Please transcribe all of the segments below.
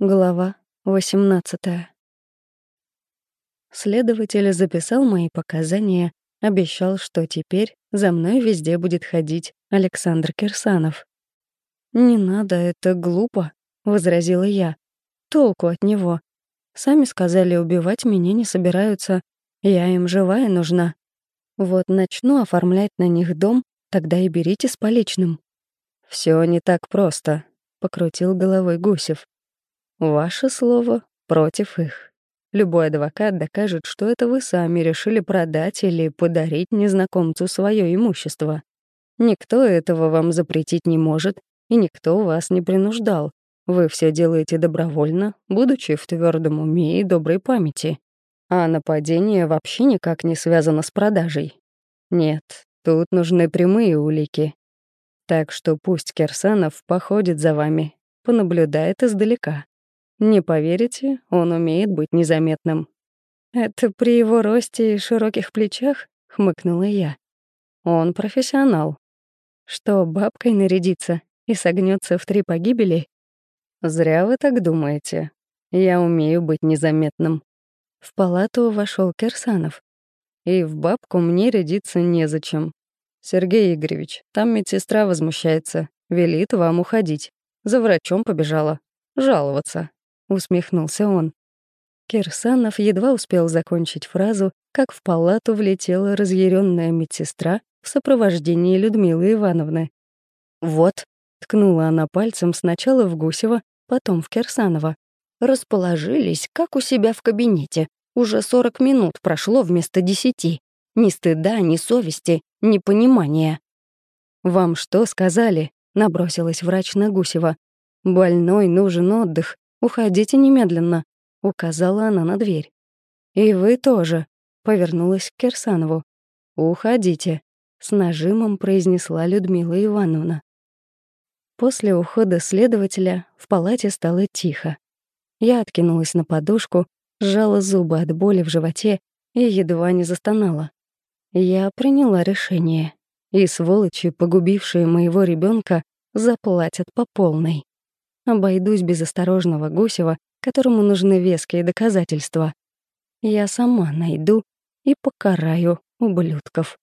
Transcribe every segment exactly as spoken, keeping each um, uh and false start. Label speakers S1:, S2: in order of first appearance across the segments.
S1: Глава восемнадцатая. Следователь записал мои показания, обещал, что теперь за мной везде будет ходить Александр Кирсанов. «Не надо, это глупо», — возразила я. «Толку от него. Сами сказали, убивать меня не собираются. Я им живая нужна. Вот начну оформлять на них дом, тогда и берите с поличным». «Всё не так просто», — покрутил головой Гусев. «Ваше слово против их. Любой адвокат докажет, что это вы сами решили продать или подарить незнакомцу свое имущество. Никто этого вам запретить не может, и никто вас не принуждал. Вы все делаете добровольно, будучи в твердом уме и доброй памяти. А нападение вообще никак не связано с продажей. Нет, тут нужны прямые улики. Так что пусть Кирсанов походит за вами, понаблюдает издалека. Не поверите, он умеет быть незаметным». «Это при его росте и широких плечах?» — хмыкнула я. «Он профессионал. Что, бабкой нарядится и согнется в три погибели?» «Зря вы так думаете. Я умею быть незаметным». В палату вошел Кирсанов. «И в бабку мне рядиться незачем. Сергей Игоревич, там медсестра возмущается, велит вам уходить. За врачом побежала. Жаловаться». Усмехнулся он. Кирсанов едва успел закончить фразу, как в палату влетела разъяренная медсестра в сопровождении Людмилы Ивановны. «Вот», — ткнула она пальцем сначала в Гусева, потом в Кирсанова. «Расположились, как у себя в кабинете. Уже сорок минут прошло вместо десяти. Ни стыда, ни совести, ни понимания». «Вам что сказали?» — набросилась врач на Гусева. «Больной нужен отдых. Уходите немедленно», — указала она на дверь. «И вы тоже», — повернулась к Кирсанову. «Уходите», — с нажимом произнесла Людмила Ивановна. После ухода следователя в палате стало тихо. Я откинулась на подушку, сжала зубы от боли в животе и едва не застонала. Я приняла решение, и сволочи, погубившие моего ребенка, заплатят по полной. Обойдусь без осторожного Гусева, которому нужны веские доказательства. Я сама найду и покараю ублюдков.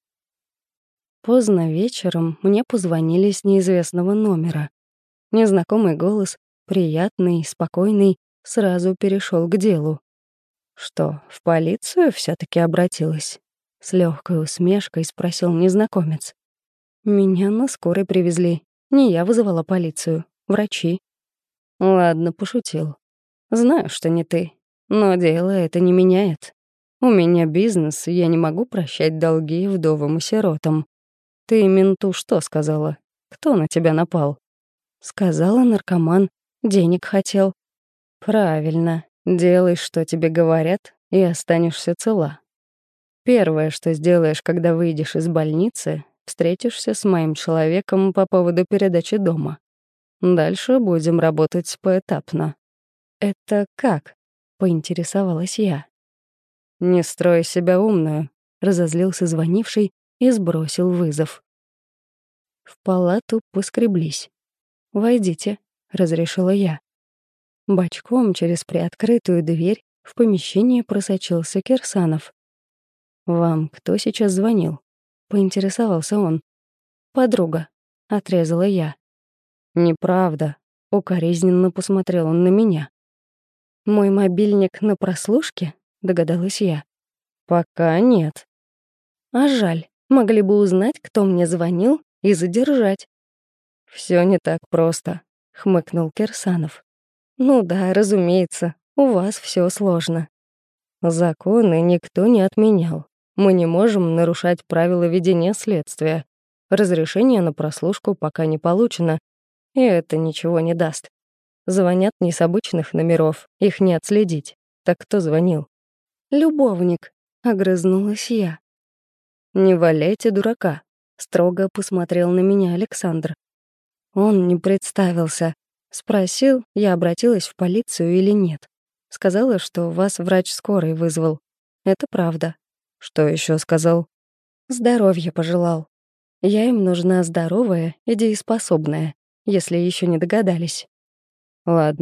S1: Поздно вечером мне позвонили с неизвестного номера. Незнакомый голос, приятный, спокойный, сразу перешел к делу. «Что, в полицию все таки обратилась?» С легкой усмешкой спросил незнакомец. «Меня на скорой привезли. Не я вызывала полицию, врачи». «Ладно, пошутил. Знаю, что не ты, но дело это не меняет. У меня бизнес, и я не могу прощать долги вдовам и сиротам. Ты менту что сказала? Кто на тебя напал?» «Сказала наркоман. Денег хотел». «Правильно. Делай, что тебе говорят, и останешься цела. Первое, что сделаешь, когда выйдешь из больницы, встретишься с моим человеком по поводу передачи дома. Дальше будем работать поэтапно». «Это как?» — поинтересовалась я. «Не строй себя умную», — разозлился звонивший и сбросил вызов. В палату поскреблись. «Войдите», — разрешила я. Бочком через приоткрытую дверь в помещение просочился Кирсанов. «Вам кто сейчас звонил?» — поинтересовался он. «Подруга», — отрезала я. «Неправда», — укоризненно посмотрел он на меня. «Мой мобильник на прослушке?» — догадалась я. «Пока нет». «А жаль, могли бы узнать, кто мне звонил, и задержать». «Всё не так просто», — хмыкнул Кирсанов. «Ну да, разумеется, у вас всё сложно. Законы никто не отменял. Мы не можем нарушать правила ведения следствия. Разрешение на прослушку пока не получено, и это ничего не даст. Звонят не с обычных номеров, их не отследить. Так кто звонил?» «Любовник», — огрызнулась я. «Не валяйте дурака», — строго посмотрел на меня Александр. Он не представился. Спросил, я обратилась в полицию или нет. Сказала, что вас врач скорой вызвал. Это правда. Что еще сказал? Здоровья пожелал. Я им нужна здоровая и дееспособная, если еще не догадались. Ладно,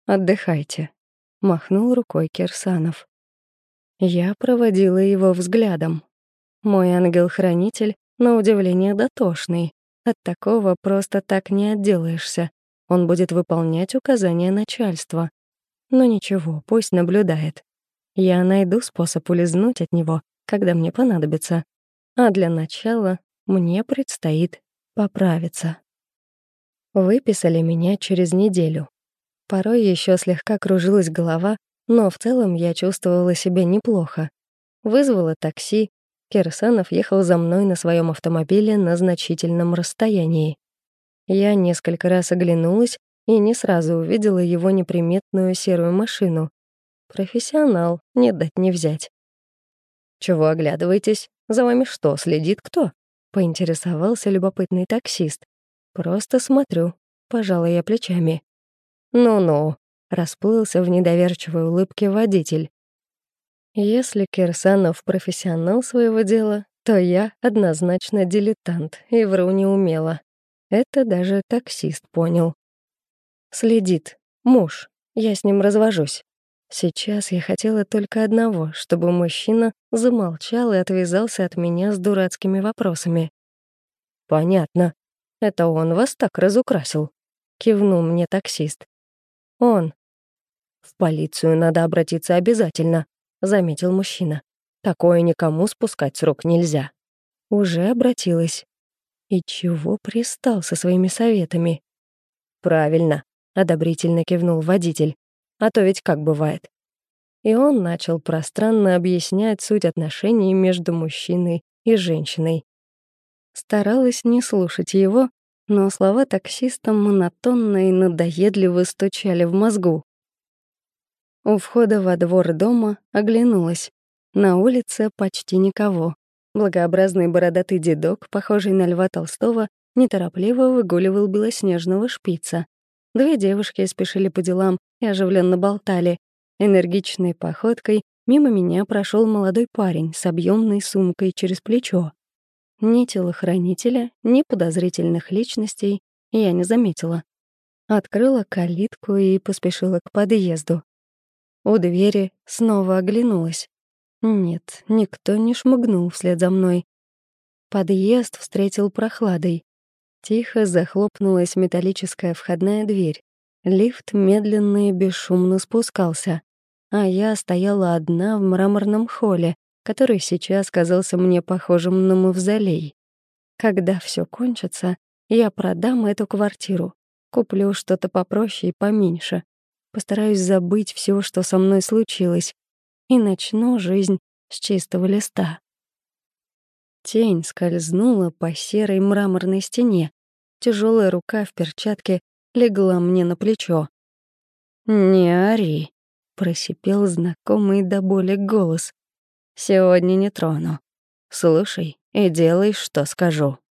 S1: Отдыхайте», — махнул рукой Кирсанов. Я проводила его взглядом. Мой ангел-хранитель, на удивление, дотошный. От такого просто так не отделаешься. Он будет выполнять указания начальства. Но ничего, пусть наблюдает. Я найду способ улизнуть от него, когда мне понадобится. А для начала мне предстоит поправиться. Выписали меня через неделю. Порой еще слегка кружилась голова, но в целом я чувствовала себя неплохо. Вызвала такси. Кирсанов ехал за мной на своем автомобиле на значительном расстоянии. Я несколько раз оглянулась и не сразу увидела его неприметную серую машину. Профессионал, не дать не взять. «Чего оглядываетесь? За вами что, следит кто?» — поинтересовался любопытный таксист. «Просто смотрю», — пожала я плечами. «Ну-ну», — расплылся в недоверчивой улыбке водитель. Если Кирсанов профессионал своего дела, то я однозначно дилетант и вру не умела. Это даже таксист понял. Следит. Муж. Я с ним развожусь. Сейчас я хотела только одного, чтобы мужчина замолчал и отвязался от меня с дурацкими вопросами. «Понятно. Это он вас так разукрасил?» — кивнул мне таксист. «Он». «В полицию надо обратиться обязательно», — заметил мужчина. «Такое никому спускать с рук нельзя». Уже обратилась. И чего пристал со своими советами? «Правильно», — одобрительно кивнул водитель. «А то ведь как бывает». И он начал пространно объяснять суть отношений между мужчиной и женщиной. Старалась не слушать его, но слова таксиста монотонно и надоедливо стучали в мозгу. У входа во двор дома оглянулась. На улице почти никого. Благообразный бородатый дедок, похожий на Льва Толстого, неторопливо выгуливал белоснежного шпица. Две девушки спешили по делам и оживленно болтали. Энергичной походкой мимо меня прошел молодой парень с объемной сумкой через плечо. Ни телохранителя, ни подозрительных личностей я не заметила. Открыла калитку и поспешила к подъезду. У двери снова оглянулась. Нет, никто не шмыгнул вслед за мной. Подъезд встретил прохладой. Тихо захлопнулась металлическая входная дверь. Лифт медленно и бесшумно спускался, а я стояла одна в мраморном холле, который сейчас казался мне похожим на мавзолей. Когда все кончится, я продам эту квартиру, куплю что-то попроще и поменьше, постараюсь забыть все, что со мной случилось, и начну жизнь с чистого листа. Тень скользнула по серой мраморной стене. Тяжелая рука в перчатке легла мне на плечо. «Не ори», — просипел знакомый до боли голос. «Сегодня не трону. Слушай и делай, что скажу».